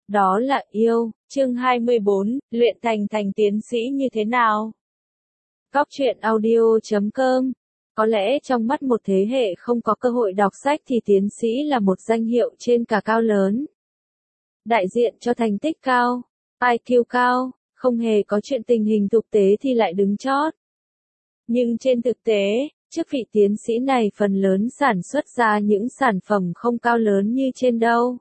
đó là yêu. Chương 24, luyện thành tiến sĩ như thế nào? Góc truyện audio.com. Có lẽ trong mắt một thế hệ không có cơ hội đọc sách thì tiến sĩ là một danh hiệu trên cả cao lớn. Đại diện cho thành tích cao, IQ cao, không hề có chuyện tình hình thực tế thì lại đứng chót. Nhưng trên thực tế, chức vị tiến sĩ này phần lớn sản xuất ra những sản phẩm không cao lớn như trên đâu.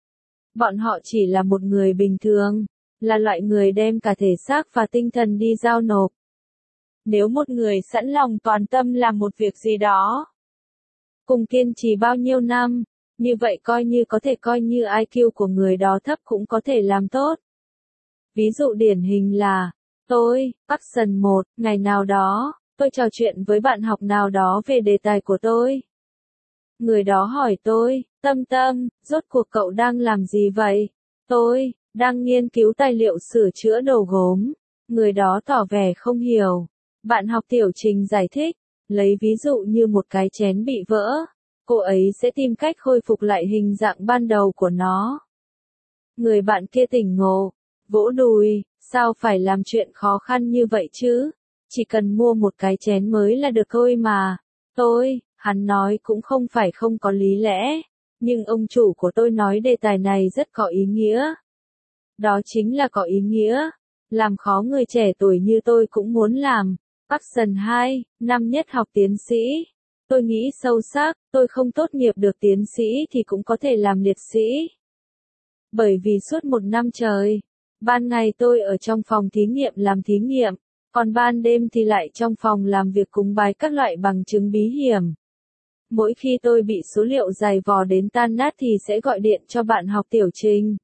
Bọn họ chỉ là một người bình thường, là loại người đem cả thể xác và tinh thần đi giao nộp. Nếu một người sẵn lòng toàn tâm làm một việc gì đó, cùng kiên trì bao nhiêu năm, như vậy coi như IQ của người đó thấp cũng có thể làm tốt. Ví dụ điển hình là, tôi, Action 1, ngày nào đó, tôi trò chuyện với bạn học nào đó về đề tài của tôi. Người đó hỏi tôi, Tâm, rốt cuộc cậu đang làm gì vậy? Tôi, đang nghiên cứu tài liệu sửa chữa đồ gốm. Người đó tỏ vẻ không hiểu. Bạn học tiểu trình giải thích, lấy ví dụ như một cái chén bị vỡ, cô ấy sẽ tìm cách khôi phục lại hình dạng ban đầu của nó. Người bạn kia tỉnh ngộ, vỗ đùi, sao phải làm chuyện khó khăn như vậy chứ? Chỉ cần mua một cái chén mới là được thôi mà. Hắn nói cũng không phải không có lý lẽ, nhưng ông chủ của tôi nói đề tài này rất có ý nghĩa. Đó chính là có ý nghĩa, làm khó người trẻ tuổi như tôi cũng muốn làm. Action 2, năm nhất học tiến sĩ. Tôi nghĩ sâu sắc, tôi không tốt nghiệp được tiến sĩ thì cũng có thể làm liệt sĩ. Bởi vì suốt một năm trời, ban ngày tôi ở trong phòng thí nghiệm làm thí nghiệm, còn ban đêm thì lại trong phòng làm việc cúng bái các loại bằng chứng bí hiểm. Mỗi khi tôi bị số liệu dày vò đến tan nát thì sẽ gọi điện cho bạn học tiểu trình.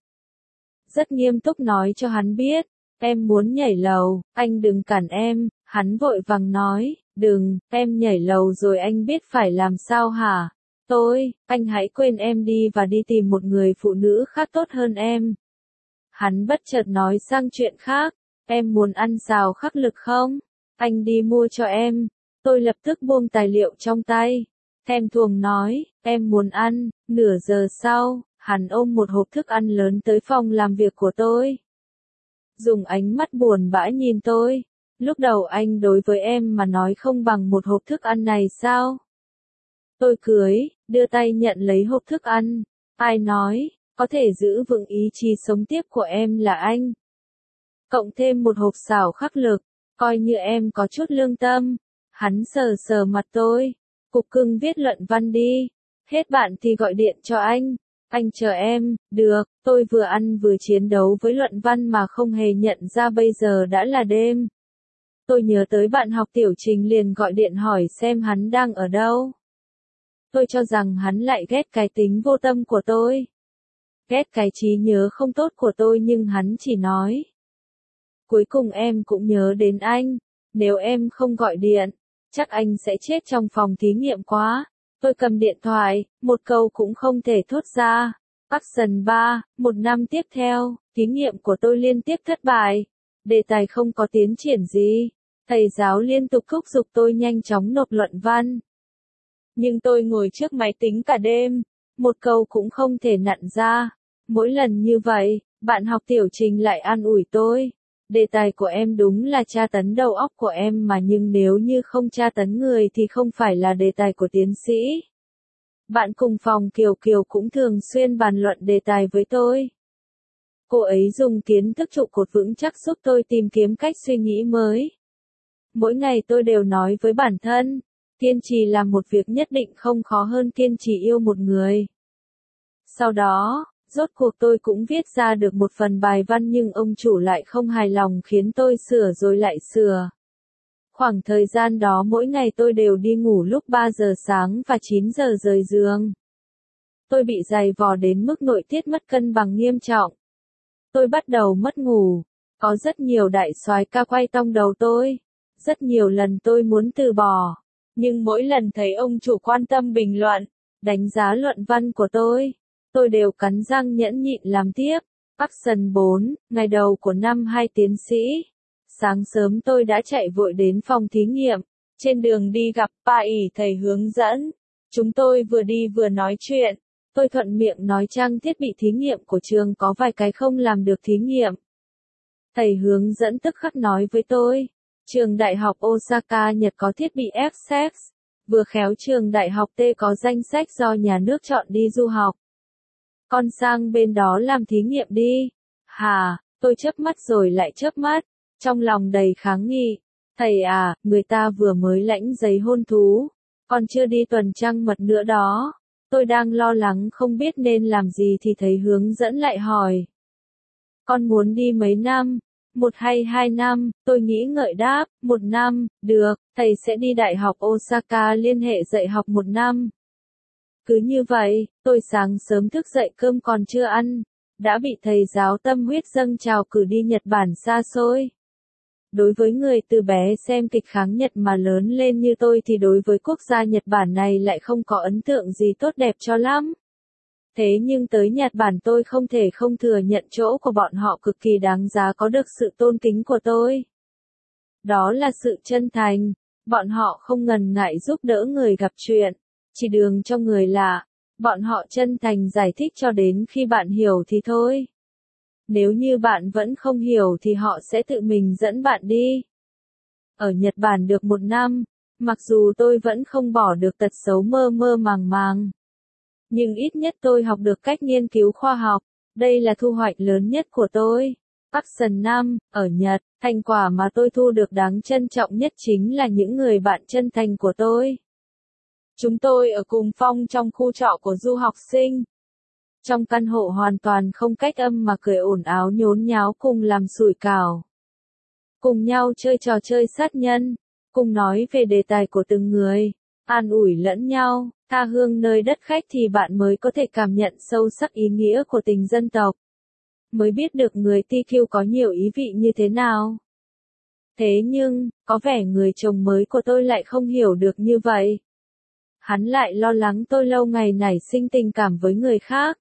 Rất nghiêm túc nói cho hắn biết, em muốn nhảy lầu, anh đừng cản em. Hắn vội vàng nói, đừng, em nhảy lầu rồi anh biết phải làm sao hả? Anh hãy quên em đi và đi tìm một người phụ nữ khác tốt hơn em. Hắn bất chợt nói sang chuyện khác, em muốn ăn xào khắc lực không? Anh đi mua cho em. Tôi lập tức buông tài liệu trong tay. Thèm thuồng nói, em muốn ăn. Nửa giờ sau, hắn ôm một hộp thức ăn lớn tới phòng làm việc của tôi. Dùng ánh mắt buồn bã nhìn tôi. Lúc đầu anh đối với em mà nói không bằng một hộp thức ăn này sao? Tôi cười, đưa tay nhận lấy hộp thức ăn. Ai nói, có thể giữ vững ý chí sống tiếp của em là anh. Cộng thêm một hộp xào khắc lực, coi như em có chút lương tâm. Hắn sờ sờ mặt tôi, cục cưng viết luận văn đi. Hết bạn thì gọi điện cho anh chờ em. Được, tôi vừa ăn vừa chiến đấu với luận văn mà không hề nhận ra bây giờ đã là đêm. Tôi nhớ tới bạn học tiểu trình liền gọi điện hỏi xem hắn đang ở đâu. Tôi cho rằng hắn lại ghét cái tính vô tâm của tôi. Ghét cái trí nhớ không tốt của tôi nhưng hắn chỉ nói. Cuối cùng em cũng nhớ đến anh. Nếu em không gọi điện, chắc anh sẽ chết trong phòng thí nghiệm quá. Tôi cầm điện thoại, một câu cũng không thể thốt ra. Action 3, một năm tiếp theo, thí nghiệm của tôi liên tiếp thất bại. Đề tài không có tiến triển gì. Thầy giáo liên tục thúc giục tôi nhanh chóng nộp luận văn. Nhưng tôi ngồi trước máy tính cả đêm, một câu cũng không thể nặn ra. Mỗi lần như vậy, bạn học tiểu trình lại an ủi tôi. Đề tài của em đúng là tra tấn đầu óc của em mà nhưng nếu như không tra tấn người thì không phải là đề tài của tiến sĩ. Bạn cùng phòng Kiều cũng thường xuyên bàn luận đề tài với tôi. Cô ấy dùng kiến thức trụ cột vững chắc giúp tôi tìm kiếm cách suy nghĩ mới. Mỗi ngày tôi đều nói với bản thân, kiên trì làm một việc nhất định không khó hơn kiên trì yêu một người. Sau đó, rốt cuộc tôi cũng viết ra được một phần bài văn nhưng ông chủ lại không hài lòng khiến tôi sửa rồi lại sửa. Khoảng thời gian đó mỗi ngày tôi đều đi ngủ lúc 3 giờ sáng và 9 giờ rời giường. Tôi bị dày vò đến mức nội tiết mất cân bằng nghiêm trọng. Tôi bắt đầu mất ngủ. Có rất nhiều đại soái ca quay tong đầu tôi. Rất nhiều lần tôi muốn từ bỏ. Nhưng mỗi lần thấy ông chủ quan tâm bình luận, đánh giá luận văn của tôi đều cắn răng nhẫn nhịn làm tiếp. Action 4, ngày đầu của năm 2 tiến sĩ. Sáng sớm tôi đã chạy vội đến phòng thí nghiệm. Trên đường đi gặp Pa ỷ thầy hướng dẫn. Chúng tôi vừa đi vừa nói chuyện. Tôi thuận miệng nói trang thiết bị thí nghiệm của trường có vài cái không làm được thí nghiệm. Thầy hướng dẫn tức khắc nói với tôi, trường đại học Osaka Nhật có thiết bị F-Sex, vừa khéo trường đại học T có danh sách do nhà nước chọn đi du học. Con sang bên đó làm thí nghiệm đi. Hà, tôi chớp mắt rồi lại chớp mắt, trong lòng đầy kháng nghị. Thầy à, người ta vừa mới lãnh giấy hôn thú, còn chưa đi tuần trăng mật nữa đó. Tôi đang lo lắng không biết nên làm gì thì thầy hướng dẫn lại hỏi. Con muốn đi mấy năm? 1 hay 2 năm? Tôi nghĩ ngợi đáp, 1 năm, được, thầy sẽ đi Đại học Osaka liên hệ dạy học 1 năm. Cứ như vậy, tôi sáng sớm thức dậy cơm còn chưa ăn, đã bị thầy giáo tâm huyết dâng trào cử đi Nhật Bản xa xôi. Đối với người từ bé xem kịch kháng Nhật mà lớn lên như tôi thì đối với quốc gia Nhật Bản này lại không có ấn tượng gì tốt đẹp cho lắm. Thế nhưng tới Nhật Bản tôi không thể không thừa nhận chỗ của bọn họ cực kỳ đáng giá có được sự tôn kính của tôi. Đó là sự chân thành, bọn họ không ngần ngại giúp đỡ người gặp chuyện, chỉ đường cho người lạ, bọn họ chân thành giải thích cho đến khi bạn hiểu thì thôi. Nếu như bạn vẫn không hiểu thì họ sẽ tự mình dẫn bạn đi. Ở Nhật Bản được 1 năm, mặc dù tôi vẫn không bỏ được tật xấu mơ mơ màng màng. Nhưng ít nhất tôi học được cách nghiên cứu khoa học, đây là thu hoạch lớn nhất của tôi. Action 5, ở Nhật, thành quả mà tôi thu được đáng trân trọng nhất chính là những người bạn chân thành của tôi. Chúng tôi ở cùng phòng trong khu trọ của du học sinh. Trong căn hộ hoàn toàn không cách âm mà cười ồn ào nhốn nháo cùng làm sủi cảo. Cùng nhau chơi trò chơi sát nhân, cùng nói về đề tài của từng người, an ủi lẫn nhau, tha hương nơi đất khách thì bạn mới có thể cảm nhận sâu sắc ý nghĩa của tình dân tộc. Mới biết được người TQ có nhiều ý vị như thế nào. Thế nhưng, có vẻ người chồng mới của tôi lại không hiểu được như vậy. Hắn lại lo lắng tôi lâu ngày nảy sinh tình cảm với người khác.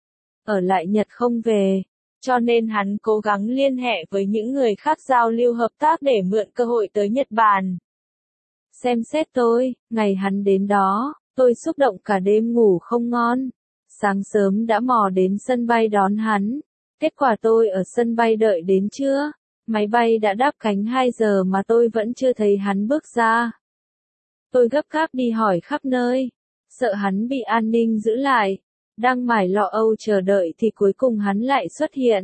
Ở lại Nhật không về, cho nên hắn cố gắng liên hệ với những người khác giao lưu hợp tác để mượn cơ hội tới Nhật Bản. Xem xét tôi, ngày hắn đến đó, tôi xúc động cả đêm ngủ không ngon. Sáng sớm đã mò đến sân bay đón hắn. Kết quả tôi ở sân bay đợi đến trưa. Máy bay đã đáp cánh 2 giờ mà tôi vẫn chưa thấy hắn bước ra. Tôi gấp gáp đi hỏi khắp nơi, sợ hắn bị an ninh giữ lại. Đang mải lo âu chờ đợi thì cuối cùng hắn lại xuất hiện.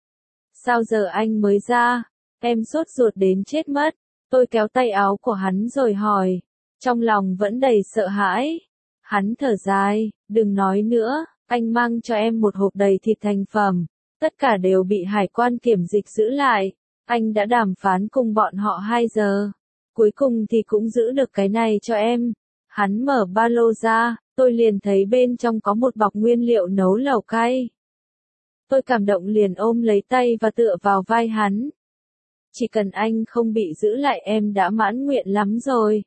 Sao giờ anh mới ra? Em sốt ruột đến chết mất. Tôi kéo tay áo của hắn rồi hỏi. Trong lòng vẫn đầy sợ hãi. Hắn thở dài, đừng nói nữa, anh mang cho em một hộp đầy thịt thành phẩm. Tất cả đều bị hải quan kiểm dịch giữ lại. Anh đã đàm phán cùng bọn họ 2 giờ. Cuối cùng thì cũng giữ được cái này cho em. Hắn mở ba lô ra, tôi liền thấy bên trong có một bọc nguyên liệu nấu lẩu cay. Tôi cảm động liền ôm lấy tay và tựa vào vai hắn. Chỉ cần anh không bị giữ lại em đã mãn nguyện lắm rồi.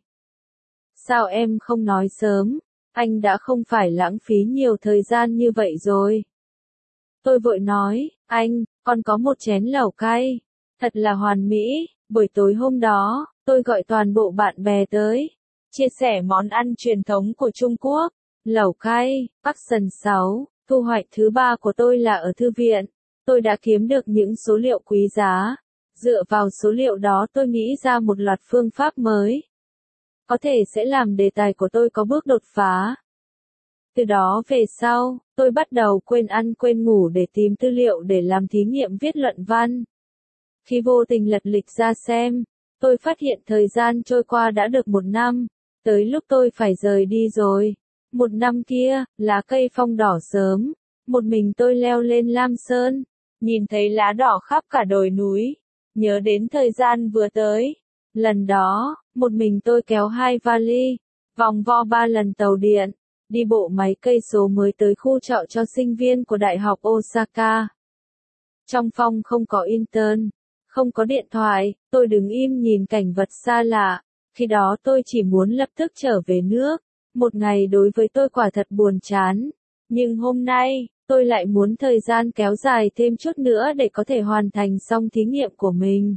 Sao em không nói sớm, anh đã không phải lãng phí nhiều thời gian như vậy rồi. Tôi vội nói, anh, còn có một chén lẩu cay. Thật là hoàn mỹ, buổi tối hôm đó, tôi gọi toàn bộ bạn bè tới. Chia sẻ món ăn truyền thống của Trung Quốc, lẩu cay, Action 6, thu hoạch thứ 3 của tôi là ở thư viện. Tôi đã kiếm được những số liệu quý giá. Dựa vào số liệu đó tôi nghĩ ra một loạt phương pháp mới. Có thể sẽ làm đề tài của tôi có bước đột phá. Từ đó về sau, tôi bắt đầu quên ăn quên ngủ để tìm tư liệu để làm thí nghiệm viết luận văn. Khi vô tình lật lịch ra xem, tôi phát hiện thời gian trôi qua đã được 1 năm. Tới lúc tôi phải rời đi rồi. 1 năm kia, lá cây phong đỏ sớm. Một mình tôi leo lên Lam Sơn. Nhìn thấy lá đỏ khắp cả đồi núi. Nhớ đến thời gian vừa tới. Lần đó, một mình tôi kéo 2 vali. Vòng vo 3 lần tàu điện. Đi bộ mấy cây số mới tới khu trọ cho sinh viên của Đại học Osaka. Trong phòng không có intern. Không có điện thoại, tôi đứng im nhìn cảnh vật xa lạ. Khi đó tôi chỉ muốn lập tức trở về nước. Một ngày đối với tôi quả thật buồn chán. Nhưng hôm nay, tôi lại muốn thời gian kéo dài thêm chút nữa để có thể hoàn thành xong thí nghiệm của mình.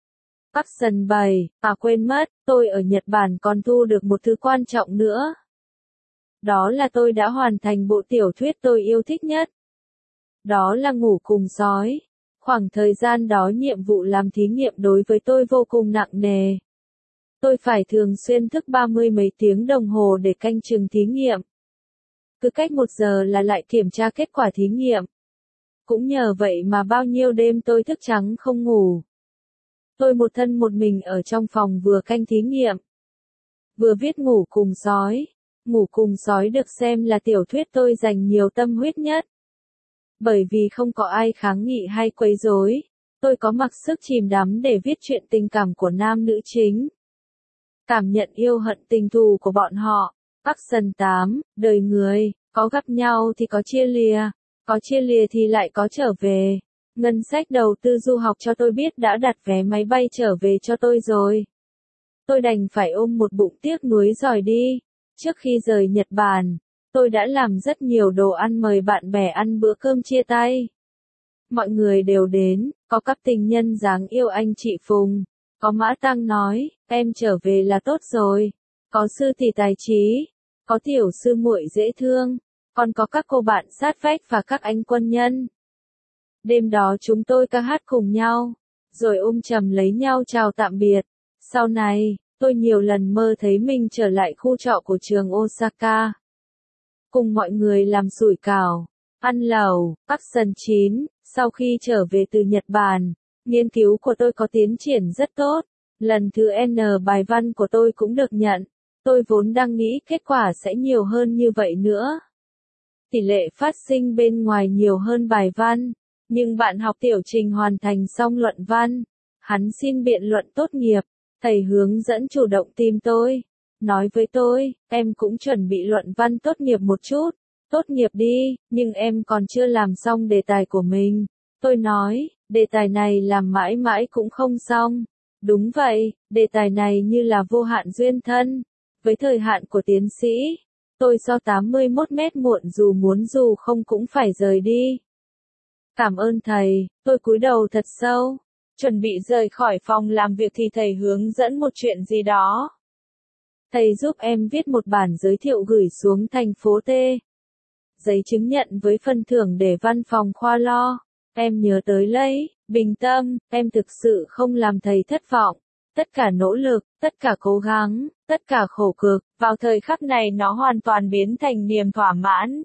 Action 7, quên mất, tôi ở Nhật Bản còn thu được một thứ quan trọng nữa. Đó là tôi đã hoàn thành bộ tiểu thuyết tôi yêu thích nhất. Đó là Ngủ cùng sói. Khoảng thời gian đó nhiệm vụ làm thí nghiệm đối với tôi vô cùng nặng nề. Tôi phải thường xuyên thức 30 mấy tiếng đồng hồ để canh chừng thí nghiệm. Cứ cách 1 giờ là lại kiểm tra kết quả thí nghiệm. Cũng nhờ vậy mà bao nhiêu đêm tôi thức trắng không ngủ. Tôi một thân một mình ở trong phòng vừa canh thí nghiệm, vừa viết Ngủ cùng sói. Ngủ cùng sói được xem là tiểu thuyết tôi dành nhiều tâm huyết nhất. Bởi vì không có ai kháng nghị hay quấy rối, tôi có mặc sức chìm đắm để viết chuyện tình cảm của nam nữ chính. Cảm nhận yêu hận tình thù của bọn họ. Action 8, đời người, có gặp nhau thì có chia lìa, có chia lìa thì lại có trở về. Ngân sách đầu tư du học cho tôi biết đã đặt vé máy bay trở về cho tôi rồi. Tôi đành phải ôm một bụng tiếc nuối rời đi. Trước khi rời Nhật Bản, tôi đã làm rất nhiều đồ ăn mời bạn bè ăn bữa cơm chia tay. Mọi người đều đến, có cặp tình nhân dáng yêu anh chị Phùng, có Mã Tăng nói, em trở về là tốt rồi, có sư tỷ tài trí, có tiểu sư muội dễ thương, còn có các cô bạn sát vách và các anh quân nhân. Đêm đó chúng tôi ca hát cùng nhau, rồi ôm chầm lấy nhau chào tạm biệt. Sau này, tôi nhiều lần mơ thấy mình trở lại khu trọ của trường Osaka. Cùng mọi người làm sủi cảo, ăn lẩu, Action 9, sau khi trở về từ Nhật Bản, nghiên cứu của tôi có tiến triển rất tốt. Lần thứ N bài văn của tôi cũng được nhận. Tôi vốn đang nghĩ kết quả sẽ nhiều hơn như vậy nữa. Tỷ lệ phát sinh bên ngoài nhiều hơn bài văn. Nhưng bạn học tiểu trình hoàn thành xong luận văn. Hắn xin biện luận tốt nghiệp. Thầy hướng dẫn chủ động tìm tôi. Nói với tôi, em cũng chuẩn bị luận văn tốt nghiệp một chút. Tốt nghiệp đi, nhưng em còn chưa làm xong đề tài của mình. Tôi nói, đề tài này làm mãi mãi cũng không xong. Đúng vậy, đề tài này như là vô hạn duyên thân. Với thời hạn của tiến sĩ, tôi sau 81 mét muộn dù muốn dù không cũng phải rời đi. Cảm ơn thầy, tôi cúi đầu thật sâu. Chuẩn bị rời khỏi phòng làm việc thì thầy hướng dẫn một chuyện gì đó. Thầy giúp em viết một bản giới thiệu gửi xuống thành phố T. Giấy chứng nhận với phân thưởng để văn phòng khoa lo. Em nhớ tới lấy, bình tâm, em thực sự không làm thầy thất vọng. Tất cả nỗ lực, tất cả cố gắng, tất cả khổ cực, vào thời khắc này nó hoàn toàn biến thành niềm thỏa mãn.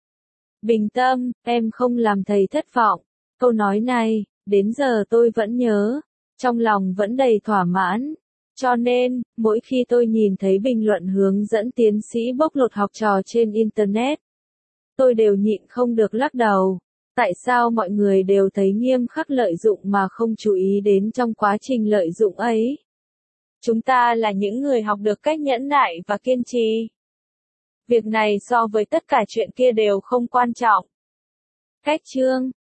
Bình tâm, em không làm thầy thất vọng. Câu nói này, đến giờ tôi vẫn nhớ, trong lòng vẫn đầy thỏa mãn. Cho nên, mỗi khi tôi nhìn thấy bình luận hướng dẫn tiến sĩ bóc lột học trò trên Internet, tôi đều nhịn không được lắc đầu. Tại sao mọi người đều thấy nghiêm khắc lợi dụng mà không chú ý đến trong quá trình lợi dụng ấy? Chúng ta là những người học được cách nhẫn nại và kiên trì. Việc này so với tất cả chuyện kia đều không quan trọng. Cách chương